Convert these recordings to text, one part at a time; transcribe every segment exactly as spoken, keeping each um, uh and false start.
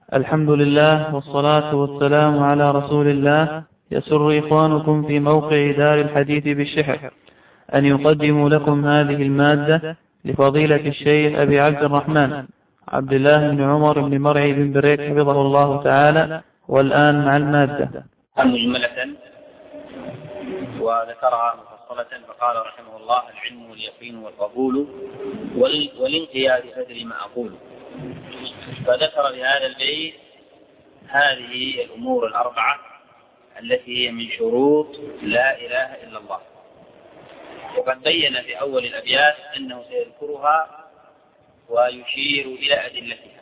الحمد لله والصلاة والسلام على رسول الله. يسر إخوانكم في موقع دار الحديث بالشحر أن يقدموا لكم هذه المادة لفضيلة الشيخ أبي عبد الرحمن عبد الله بن عمر بن مرعي بن بريك حفظه الله تعالى. والآن مع المادة. مجملة وذكرها مفصلة، فقال رحمه الله: العلم واليقين والقبول والانقياد أدري ما أقول. فذكر بهذا البيت هذه الأمور الأربعة التي هي من شروط لا إله إلا الله، وقد بين في أول الأبيات أنه سيذكرها ويشير إلى أدلتها،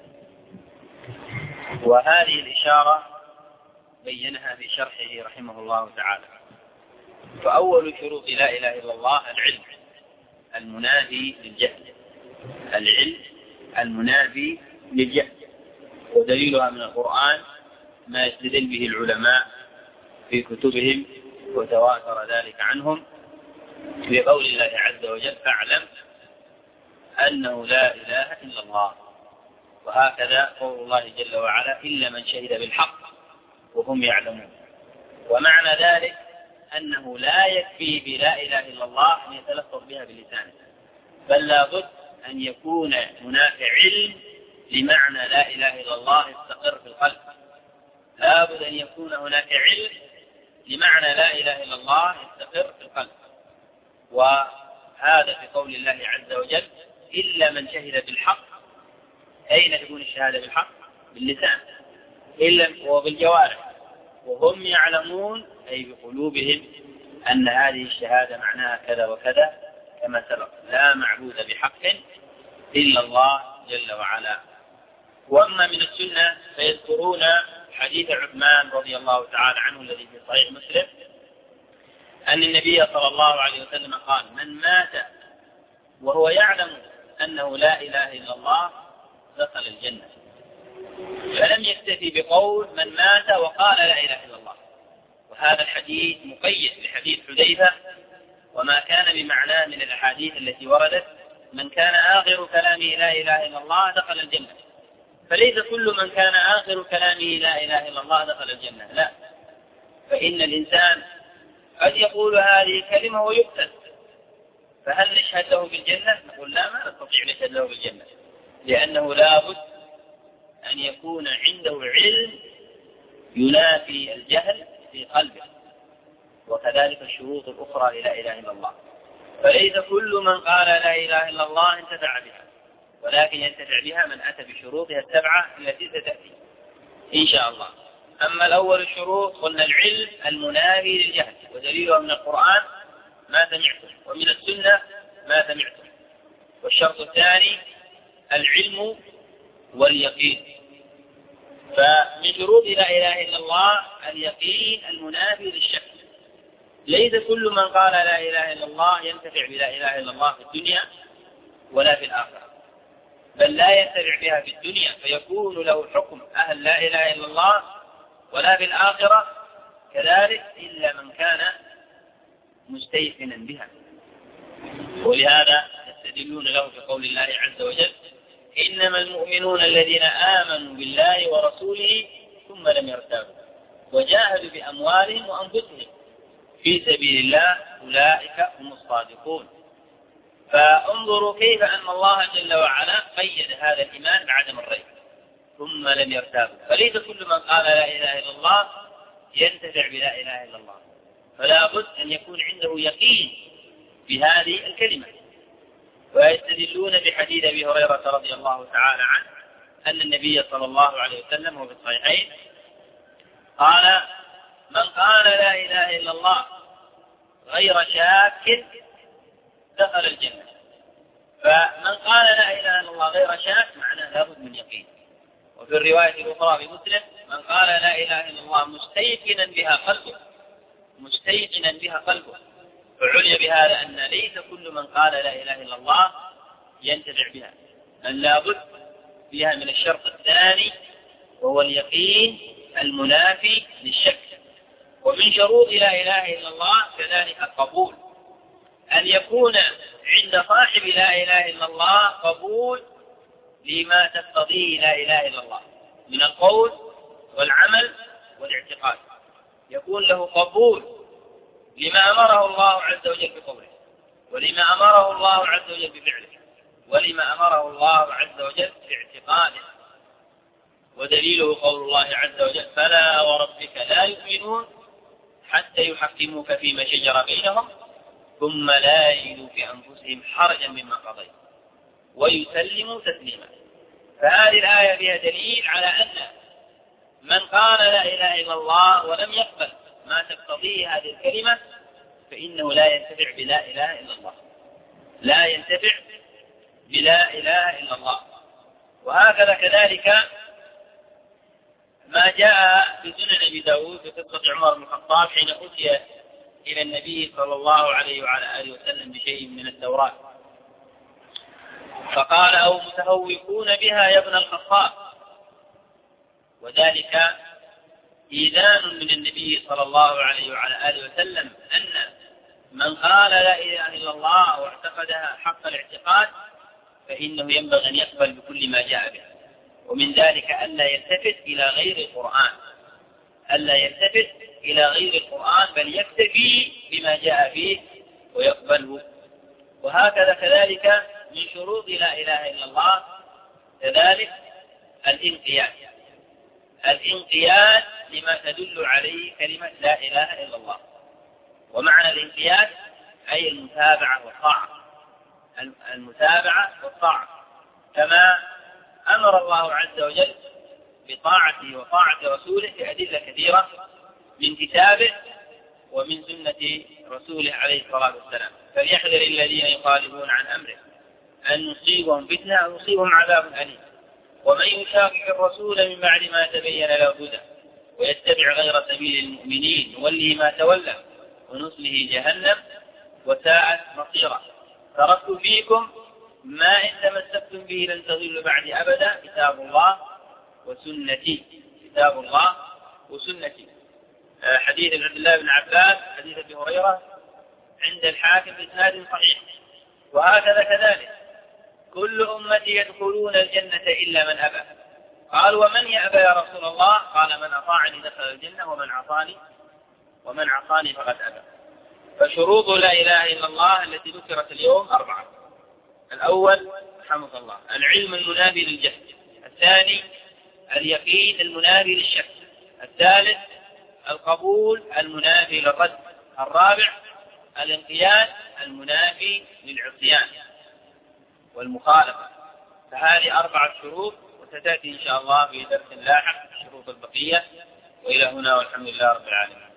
وهذه الإشارة بينها في شرحه رحمه الله تعالى. فأول شروط لا إله إلا الله العلم المنافي للجهل، العلم المنافي للجهل، ودليلها من القرآن ما يستدل به العلماء في كتبهم وتواتر ذلك عنهم في قول الله عز وجل: فاعلم أنه لا إله إلا الله. وهكذا قول الله جل وعلا: إلا من شهد بالحق وهم يعلمون. ومعنى ذلك أنه لا يكفي بلا إله إلا الله أن يتلفظ بها بلسانه، بل لا بد أن يكون هناك علم لمعنى لا إله إلا الله يستقر في القلب، لا بد أن يكون هناك علم لمعنى لا إله إلا الله يستقر في القلب. وهذا في قول الله عز وجل: إلا من شهد بالحق. أين تكون الشهادة بالحق؟ باللسان، إلا وبالجوارح، وهم يعلمون أي بقلوبهم أن هذه الشهادة معناها كذا وكذا، كما سبق: لا معبود بحق إلا الله جل وعلا. وأما من السنة فيذكرون حديث عثمان رضي الله تعالى عنه الذي في صحيح مسلم أن النبي صلى الله عليه وسلم قال: من مات وهو يعلم أنه لا إله إلا الله دخل الجنة. فلم يكتفي بقول من مات وقال لا إله إلا الله، وهذا الحديث مقيد بحديث حذيفة وما كان بمعناه من الأحاديث التي وردت: من كان آخر كلامه لا إله إلا الله دخل الجنة. فليس كل من كان آخر كلامه لا إله إلا الله دخل الجنة، لا، فإن الإنسان قد يقول هذه الكلمة ويقتل، فهل نشهد له بالجنة؟ نقول لا، ما نستطيع نشهد له بالجنة، لأنه لا بد أن يكون عنده علم ينافي الجهل في قلبه، وكذلك الشروط الأخرى لا إله إلا الله. فليس كل من قال لا إله إلا الله انتفع بها، ولكن ينتفع بها من أتى بشروطها السبعة التي ستأتي إن شاء الله. أما الأول الشروط قلنا العلم المنافي للجهل، ودليله من القرآن ما سمعتم، ومن السنة ما سمعتم. والشرط الثاني العلم واليقين. فمن شروط لا إله إلا الله اليقين المنافي للشك. ليس كل من قال لا إله إلا الله ينتفع بلا إله إلا الله في الدنيا ولا في الآخرة، بل لا ينتفع بها في الدنيا فيكون له حكم أهل لا إله إلا الله، ولا في الآخرة كذلك إلا من كان مستيقنا بها. ولهذا يستدلون له في قول الله عز وجل: إنما المؤمنون الذين آمنوا بالله ورسوله ثم لم يرتابوا وجاهدوا بأموالهم وأنفسهم في سبيل الله أولئك هم الصادقون. فانظروا كيف أن الله جل وعلا قيد هذا الإيمان بعدم الريب، ثم لم يرتابوا. فليس كل من قال لا إله إلا الله ينتفع بلا إله إلا الله، فلا بد أن يكون عنده يقين بهذه الكلمة. ويستدلون بحديث أبي هريرة رضي الله تعالى عنه أن النبي صلى الله عليه وسلم وفي الصحيحين قال: من قال لا إله إلا الله غير شاك دخل الجنة. فمن قال لا إله إلا الله غير شاك معناه لابد من يقين. وفي الرواية الأخرى في مسلم: من قال لا إله إلا الله مستيقنا بها قلبه، مستيقنا بها قلبه. فعلي بهذا أن ليس كل من قال لا إله إلا الله ينتفع بها، بل لابد فيها من الشرط الثاني وهو اليقين المنافي للشك. ومن شروط لا إله إلا الله كذلك القبول، أن يكون عند صاحب لا إله إلا الله قبول لما تقتضيه لا إله إلا الله. من القول والعمل والاعتقاد، يكون له قبول لما أمره الله عز وجل بقوله، ولما أمره الله عز وجل بفعله، ولما أمره الله عز وجل باعتقاده. ودليله قول الله عز وجل: فلا وربك لا يؤمنون حتى يحكموك فيما شجر بينهم ثم لا يجدوا في أنفسهم حرجا مما قضيت ويسلموا تسليما. فهذه الآية فيها دليل على أن من قال لا إله إلا الله ولم يقبل ما تقتضيه هذه الكلمة فإنه لا ينتفع بلا إله إلا الله، لا ينتفع بلا إله إلا الله. وهكذا كذلك ما جاء في سنن أبي داود في قصة عمر بن الخطاب حين أتي إلى النبي صلى الله عليه وعلى آله وسلم بشيء من التوراة فقال: أو متهوكون بها يا ابن الخطاب، وذلك إيذان من النبي صلى الله عليه وعلى آله وسلم أن من قال لا إله إلا الله واعتقدها حق الاعتقاد فإنه ينبغي أن يقبل بكل ما جاء به، ومن ذلك ألا يلتفت إلى غير القرآن، ألا يلتفت إلى غير القرآن بل يكتفي بما جاء فيه ويقبله. وهكذا كذلك من شروط لا إله إلا الله كذلك الانقياد، الانقياد لما تدل عليه كلمة لا إله إلا الله. ومعنى الانقياد أي المتابعة والطاعة، المتابعة والطاعة، كما أمر الله عز وجل بطاعته وطاعة رسوله بأدلة كثيرة من كتابه ومن سنة رسوله عليه الصلاة والسلام. فليحذر الذين يخالفون عن أمره أن يصيبهم فتنة أو يصيبهم عذاب أليم. ومن يشاقق الرسول من بعد ما تبين له الهدى ويتبع غير سبيل المؤمنين نوله ما تولى ونصله جهنم وساءت مصيرا. تركت فيكم ما إن تمسكتم به لن تضلوا بعد أبدا، كتاب الله وسنتي، كتاب الله وسنتي. حديث عبد الله بن عباس، حديث أبي هريرة عند الحاكم بإسناد صحيح. وهكذا كذلك كل أمتي يدخلون الجنة إلا من أبى. قال: ومن يأبى يا رسول الله؟ قال: من أطاعني دخل الجنة ومن عصاني ومن عصاني فقد أبى. فشروط لا إله إلا الله التي ذكرت اليوم أربعة: الأول رحمه الله العلم المنافي للجهل، الثاني اليقين المنافي للشك، الثالث القبول المنافي للرد، الرابع الانقياد المنافي للعصيان والمخالفة. فهذه أربعة شروط، وستأتي إن شاء الله في درس لاحق الشروط البقية. وإلى هنا والحمد لله رب العالمين.